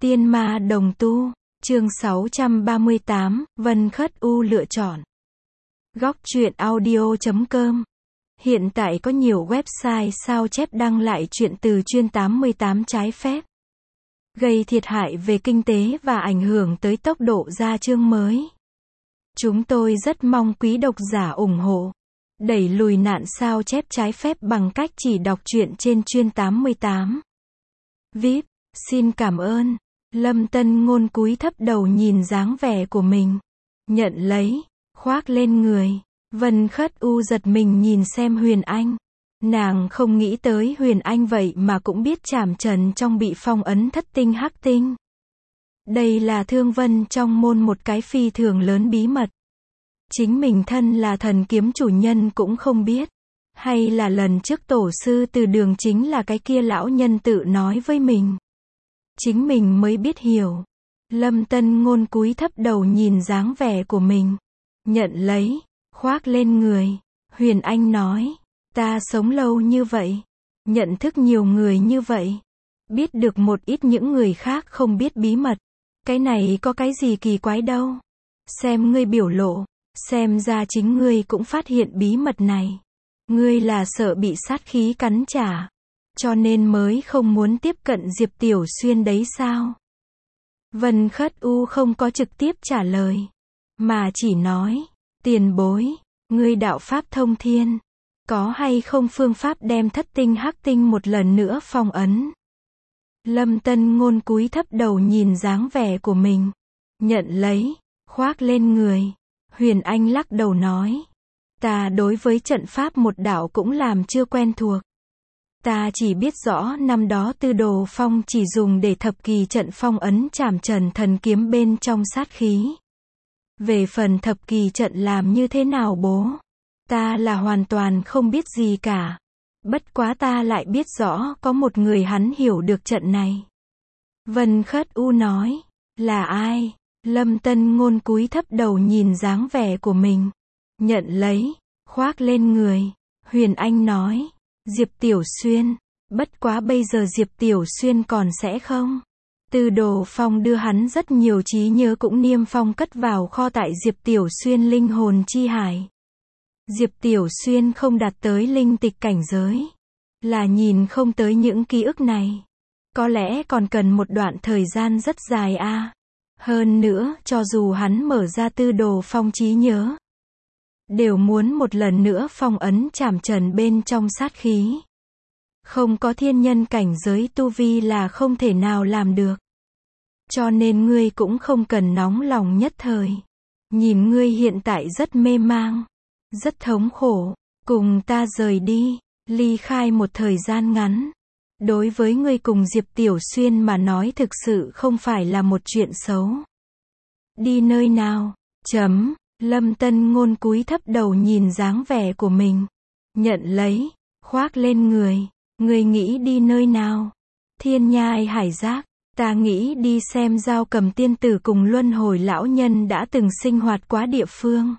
Tiên ma đồng tu, chương 638, Vân Khất U lựa chọn. Góc truyện audio.com. Hiện tại có nhiều website sao chép đăng lại truyện từ chuyên 88 trái phép, gây thiệt hại về kinh tế và ảnh hưởng tới tốc độ ra chương mới. Chúng tôi rất mong quý độc giả ủng hộ, đẩy lùi nạn sao chép trái phép bằng cách chỉ đọc truyện trên chuyên 88. VIP, xin cảm ơn. Lâm Tân Ngôn cúi thấp đầu nhìn dáng vẻ của mình, nhận lấy, khoác lên người. Vân Khất U giật mình nhìn xem Huyền Anh. Nàng không nghĩ tới Huyền Anh vậy mà cũng biết trảm trần trong bị phong ấn thất tinh hắc tinh. Đây là Thương Vân trong môn một cái phi thường lớn bí mật. Chính mình thân là thần kiếm chủ nhân cũng không biết. Hay là lần trước tổ sư từ đường chính là cái kia lão nhân tự nói với mình. Chính mình mới biết hiểu. Lâm Tân Ngôn cúi thấp đầu nhìn dáng vẻ của mình, nhận lấy, khoác lên người. Huyền Anh nói, ta sống lâu như vậy, nhận thức nhiều người như vậy, biết được một ít những người khác không biết bí mật. Cái này có cái gì kỳ quái đâu. Xem ngươi biểu lộ, xem ra chính ngươi cũng phát hiện bí mật này. Ngươi là sợ bị sát khí cắn trả, cho nên mới không muốn tiếp cận Diệp Tiểu Xuyên đấy sao? Vân Khất U không có trực tiếp trả lời, mà chỉ nói, tiền bối, ngươi đạo pháp thông thiên, có hay không phương pháp đem thất tinh hắc tinh một lần nữa phong ấn? Lâm Tân Ngôn cúi thấp đầu nhìn dáng vẻ của mình, nhận lấy, khoác lên người. Huyền Anh lắc đầu nói, ta đối với trận pháp một đạo cũng làm chưa quen thuộc. Ta chỉ biết rõ năm đó Tư Đồ Phong chỉ dùng để thập kỳ trận phong ấn trảm trần thần kiếm bên trong sát khí. Về phần thập kỳ trận làm như thế nào bố, ta là hoàn toàn không biết gì cả. Bất quá ta lại biết rõ có một người hắn hiểu được trận này. Vân Khất U nói, là ai? Lâm Tân Ngôn cúi thấp đầu nhìn dáng vẻ của mình, nhận lấy, khoác lên người. Huyền Anh nói, Diệp Tiểu Xuyên, bất quá bây giờ Diệp Tiểu Xuyên còn sẽ không? Tư Đồ Phong đưa hắn rất nhiều trí nhớ cũng niêm phong cất vào kho tại Diệp Tiểu Xuyên linh hồn chi hải. Diệp Tiểu Xuyên không đạt tới linh tịch cảnh giới, là nhìn không tới những ký ức này. Có lẽ còn cần một đoạn thời gian rất dài a. Hơn nữa, cho dù hắn mở ra Tư Đồ Phong trí nhớ, đều muốn một lần nữa phong ấn trảm trần bên trong sát khí. Không có thiên nhân cảnh giới tu vi là không thể nào làm được. Cho nên ngươi cũng không cần nóng lòng nhất thời. Nhìn ngươi hiện tại rất mê mang, rất thống khổ, cùng ta rời đi, ly khai một thời gian ngắn. Đối với ngươi cùng Diệp Tiểu Xuyên mà nói thực sự không phải là một chuyện xấu. Đi nơi nào? Lâm Tân Ngôn cúi thấp đầu nhìn dáng vẻ của mình, nhận lấy, khoác lên người. Ngươi nghĩ đi nơi nào? Thiên Nhai Hải Giác. Ta nghĩ đi xem Dao Cầm tiên tử cùng luân hồi lão nhân đã từng sinh hoạt quá địa phương.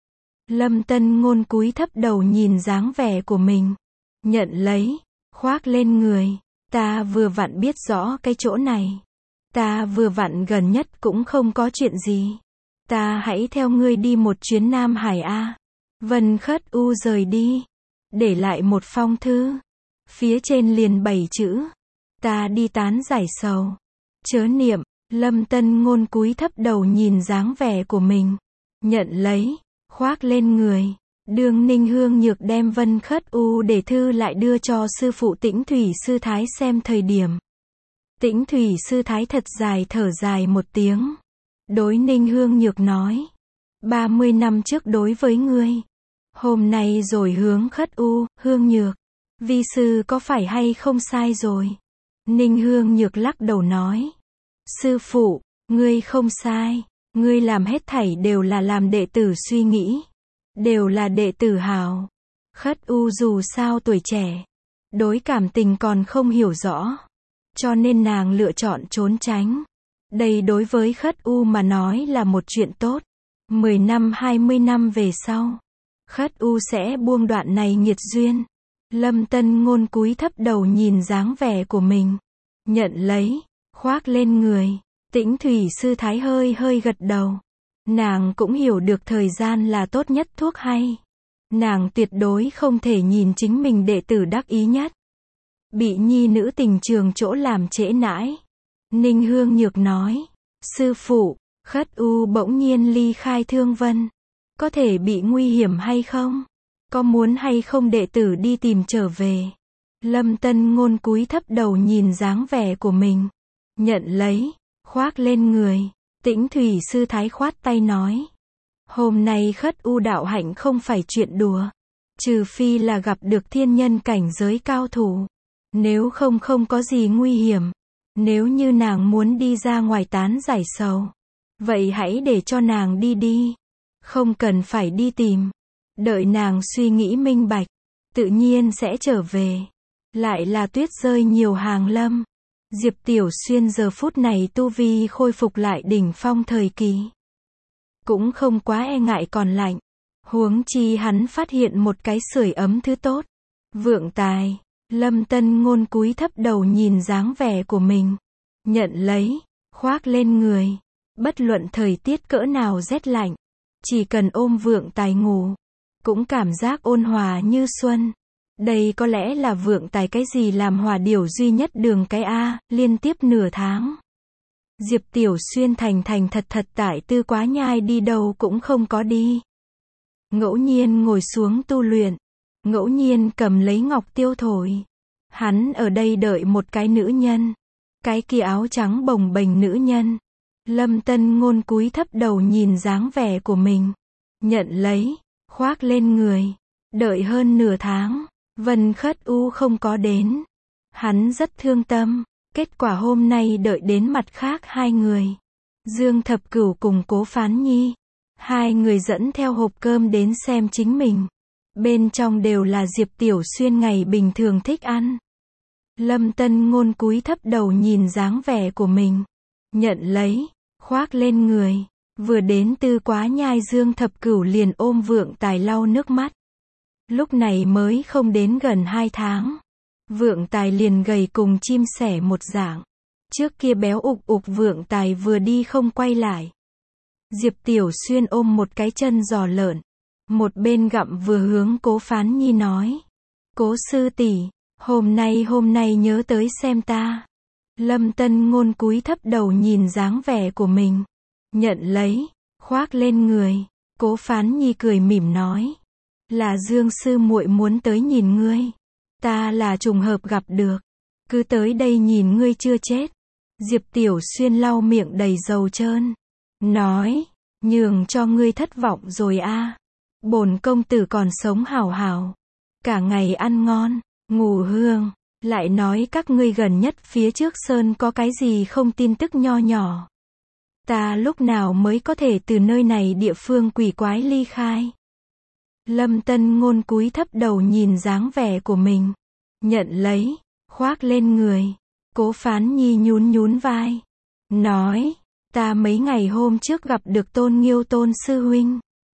Lâm Tân Ngôn cúi thấp đầu nhìn dáng vẻ của mình, nhận lấy, khoác lên người. Ta vừa vặn biết rõ cái chỗ này. Ta vừa vặn gần nhất cũng không có chuyện gì. Ta hãy theo ngươi đi một chuyến Nam Hải a. Vân Khất U rời đi, để lại một phong thư. Phía trên liền 7 chữ. Ta đi tán giải sầu. Chớ niệm. Lâm Tân Ngôn cúi thấp đầu nhìn dáng vẻ của mình, nhận lấy, khoác lên người. Đường Ninh Hương Nhược đem Vân Khất U để thư lại đưa cho sư phụ Tĩnh Thủy Sư Thái xem thời điểm. Tĩnh Thủy Sư Thái thật dài thở dài một tiếng. Đối Ninh Hương Nhược nói, 30 năm trước đối với ngươi, hôm nay rồi hướng Khất U. Hương Nhược, vi sư có phải hay không sai rồi? Ninh Hương Nhược lắc đầu nói, sư phụ, ngươi không sai, ngươi làm hết thảy đều là làm đệ tử suy nghĩ, đều là đệ tử hào. Khất U dù sao tuổi trẻ, đối cảm tình còn không hiểu rõ, cho nên nàng lựa chọn trốn tránh. Đây đối với Khất U mà nói là một chuyện tốt. 10 năm 20 năm về sau, Khất U sẽ buông đoạn này nghiệt duyên. Lâm Tân Ngôn cúi thấp đầu nhìn dáng vẻ của mình, nhận lấy, khoác lên người. Tĩnh Thủy sư thái hơi hơi gật đầu. Nàng cũng hiểu được thời gian là tốt nhất thuốc hay. Nàng tuyệt đối không thể nhìn chính mình đệ tử đắc ý nhất. Bị nhi nữ tình trường chỗ làm trễ nãi. Ninh Hương Nhược nói. Sư phụ, Khất U bỗng nhiên ly khai Thương Vân. Có thể bị nguy hiểm hay không? Có muốn hay không đệ tử đi tìm trở về? Lâm Tân Ngôn cúi thấp đầu nhìn dáng vẻ của mình. Nhận lấy, khoác lên người. Tĩnh Thủy sư thái khoát tay nói. Hôm nay Khất U đạo hạnh không phải chuyện đùa. Trừ phi là gặp được thiên nhân cảnh giới cao thủ. Nếu không không có gì nguy hiểm. Nếu như nàng muốn đi ra ngoài tán giải sầu. Vậy hãy để cho nàng đi đi. Không cần phải đi tìm. Đợi nàng suy nghĩ minh bạch. Tự nhiên sẽ trở về. Lại là tuyết rơi nhiều hàng lâm. Diệp Tiểu Xuyên giờ phút này tu vi khôi phục lại đỉnh phong thời kỳ. Cũng không quá e ngại còn lạnh. Huống chi hắn phát hiện một cái sưởi ấm thứ tốt. Vượng tài. Lâm Tân Ngôn cúi thấp đầu nhìn dáng vẻ của mình. Nhận lấy. Khoác lên người. Bất luận thời tiết cỡ nào rét lạnh. Chỉ cần ôm vượng tài ngủ. Cũng cảm giác ôn hòa như xuân. Đây có lẽ là vượng tài cái gì làm hòa điều duy nhất đường cái A, liên tiếp nửa tháng. Diệp Tiểu Xuyên thành thành thật thật tại Tư Quá Nhai đi đâu cũng không có đi. Ngẫu nhiên ngồi xuống tu luyện. Ngẫu nhiên cầm lấy ngọc tiêu thổi. Hắn ở đây đợi một cái nữ nhân. Cái kia áo trắng bồng bềnh nữ nhân. Lâm Tân Ngôn cúi thấp đầu nhìn dáng vẻ của mình. Nhận lấy, khoác lên người. Đợi hơn nửa tháng. Vân Khất U không có đến. Hắn rất thương tâm. Kết quả hôm nay đợi đến mặt khác hai người. Dương Thập Cửu cùng Cố Phán Nhi. Hai người dẫn theo hộp cơm đến xem chính mình. Bên trong đều là Diệp Tiểu Xuyên ngày bình thường thích ăn. Lâm Tân Ngôn cúi thấp đầu nhìn dáng vẻ của mình. Nhận lấy, khoác lên người. Vừa đến Tư Quá Nhai Dương Thập Cửu liền ôm vượng tài lau nước mắt. Lúc này mới không đến gần 2 tháng. Vượng tài liền gầy cùng chim sẻ một dạng. Trước kia béo ục ục vượng tài vừa đi không quay lại. Diệp Tiểu Xuyên ôm một cái chân giò lợn. Một bên gặm vừa hướng Cố Phán Nhi nói. Cố sư tỷ, hôm nay nhớ tới xem ta. Lâm Tân Ngôn cúi thấp đầu nhìn dáng vẻ của mình. Nhận lấy, khoác lên người. Cố Phán Nhi cười mỉm nói. Là Dương sư muội muốn tới nhìn ngươi. Ta là trùng hợp gặp được. Cứ tới đây nhìn ngươi chưa chết. Diệp Tiểu Xuyên lau miệng đầy dầu trơn. Nói, nhường cho ngươi thất vọng rồi a. Bổn công tử còn sống hảo hảo. Cả ngày ăn ngon, ngủ hương. Lại nói các ngươi gần nhất phía trước sơn có cái gì không tin tức nho nhỏ. Ta lúc nào mới có thể từ nơi này địa phương quỷ quái ly khai. Lâm Tân Ngôn cúi thấp đầu nhìn dáng vẻ của mình. Nhận lấy, khoác lên người. Cố Phán Nhi nhún nhún vai. Nói, ta mấy ngày hôm trước gặp được Tôn Nghiêu Tôn sư huynh.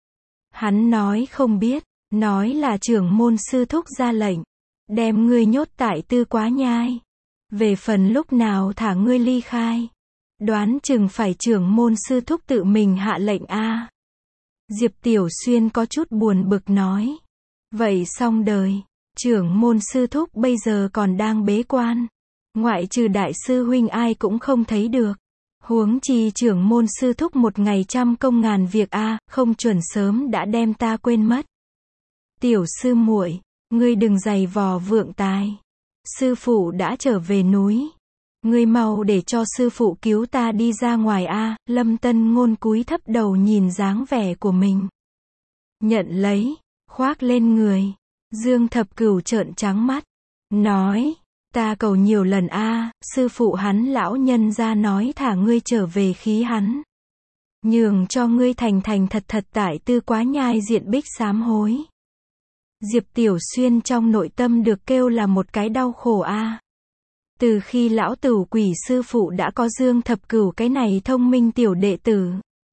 Hắn nói không biết, nói là trưởng môn sư thúc ra lệnh. Đem ngươi nhốt tại Tư Quá Nhai. Về phần lúc nào thả ngươi ly khai. Đoán chừng phải trưởng môn sư thúc tự mình hạ lệnh a. Diệp Tiểu Xuyên có chút buồn bực nói. Vậy xong đời. Trưởng môn sư thúc bây giờ còn đang bế quan. Ngoại trừ đại sư huynh ai cũng không thấy được. Huống chi trưởng môn sư thúc một ngày trăm công ngàn việc a, không chuẩn sớm đã đem ta quên mất. Tiểu sư muội, ngươi đừng giày vò vượng tài. Sư phụ đã trở về núi. Ngươi mau để cho sư phụ cứu ta đi ra ngoài a. Lâm Tân Ngôn cúi thấp đầu nhìn dáng vẻ của mình. Nhận lấy, khoác lên người. Dương Thập Cửu trợn trắng mắt. Nói, ta cầu nhiều lần a, sư phụ hắn lão nhân ra nói thả ngươi trở về khí hắn. Nhường cho ngươi thành thành thật thật tại Tư Quá Nhai diện bích sám hối. Diệp Tiểu Xuyên trong nội tâm được kêu là một cái đau khổ a. Từ khi lão Tửu Quỷ sư phụ đã có Dương Thập Cửu cái này thông minh tiểu đệ tử.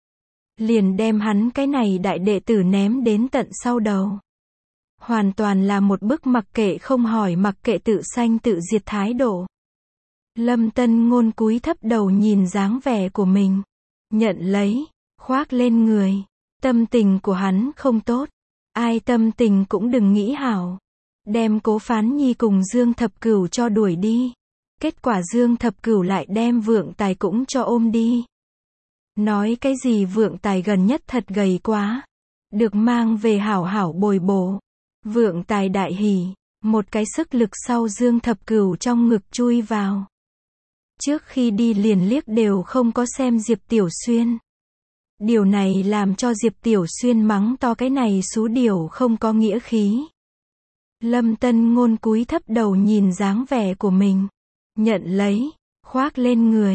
Liền đem hắn cái này đại đệ tử ném đến tận sau đầu. Hoàn toàn là một bức mặc kệ không hỏi mặc kệ tự sanh tự diệt thái độ. Lâm Tân Ngôn cúi thấp đầu nhìn dáng vẻ của mình. Nhận lấy, khoác lên người. Tâm tình của hắn không tốt. Ai tâm tình cũng đừng nghĩ hảo. Đem Cố Phán Nhi cùng Dương Thập Cửu cho đuổi đi. Kết quả Dương Thập Cửu lại đem Vượng Tài cũng cho ôm đi. Nói cái gì Vượng Tài gần nhất thật gầy quá. Được mang về hảo hảo bồi bổ. Vượng Tài đại hỉ. Một cái sức lực sau Dương Thập Cửu trong ngực chui vào. Trước khi đi liền liếc đều không có xem Diệp Tiểu Xuyên. Điều này làm cho Diệp Tiểu Xuyên mắng to cái này xú điều không có nghĩa khí. Lâm Tân Ngôn cúi thấp đầu nhìn dáng vẻ của mình. Nhận lấy, khoác lên người.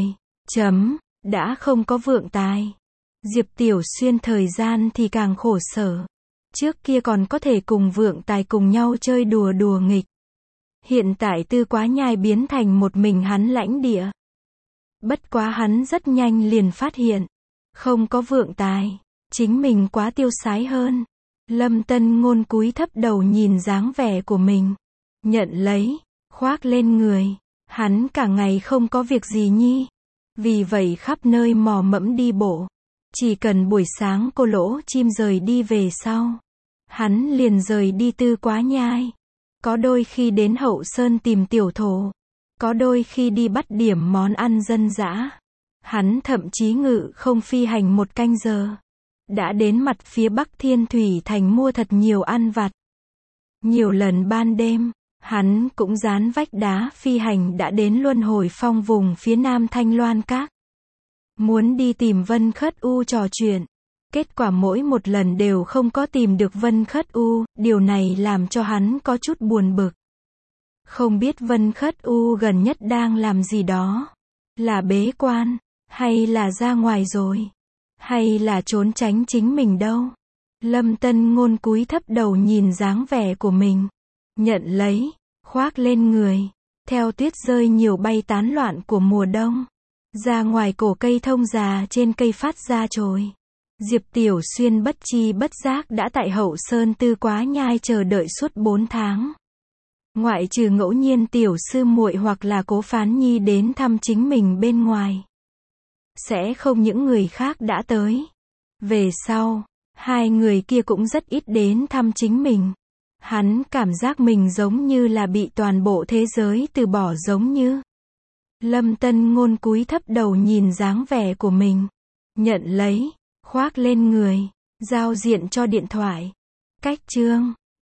Đã không có Vượng Tài. Diệp Tiểu Xuyên thời gian thì càng khổ sở. Trước kia còn có thể cùng Vượng Tài cùng nhau chơi đùa đùa nghịch. Hiện tại Tư Quá Nhai biến thành một mình hắn lãnh địa. Bất quá hắn rất nhanh liền phát hiện. Không có Vượng Tài. Chính mình quá tiêu sái hơn. Lâm Tân Ngôn cúi thấp đầu nhìn dáng vẻ của mình. Nhận lấy, khoác lên người. Hắn cả ngày không có việc gì nhi. Vì vậy khắp nơi mò mẫm đi bộ. Chỉ cần buổi sáng cô Lỗ Chim rời đi về sau. Hắn liền rời đi Tư Quá Nhai. Có đôi khi đến Hậu Sơn tìm tiểu thổ. Có đôi khi đi bắt điểm món ăn dân dã. Hắn thậm chí ngự không phi hành 1 canh giờ. Đã đến mặt phía Bắc Thiên Thủy Thành mua thật nhiều ăn vặt. Nhiều lần ban đêm, hắn cũng dán vách đá phi hành đã đến Luân Hồi Phong vùng phía Nam Thanh Loan Các. Muốn đi tìm Vân Khất U trò chuyện. Kết quả mỗi một lần đều không có tìm được Vân Khất U, điều này làm cho hắn có chút buồn bực. Không biết Vân Khất U gần nhất đang làm gì đó. Là bế quan, hay là ra ngoài rồi, hay là trốn tránh chính mình đâu. Lâm Tân Ngôn cúi thấp đầu nhìn dáng vẻ của mình. Nhận lấy, khoác lên người. Theo tuyết rơi nhiều bay tán loạn của mùa đông. Ra ngoài cổ cây thông già trên cây phát ra chồi. Diệp Tiểu Xuyên bất chi bất giác đã tại Hậu Sơn Tư Quá Nhai chờ đợi suốt 4 tháng. Ngoại trừ ngẫu nhiên tiểu sư muội hoặc là Cố Phán Nhi đến thăm chính mình bên ngoài. Sẽ không những người khác đã tới. Về sau, hai người kia cũng rất ít đến thăm chính mình. Hắn cảm giác mình giống như là bị toàn bộ thế giới từ bỏ giống như. Lâm Tân Ngôn cúi thấp đầu nhìn dáng vẻ của mình. Nhận lấy, khoác lên người, giao diện cho điện thoại. Cách chương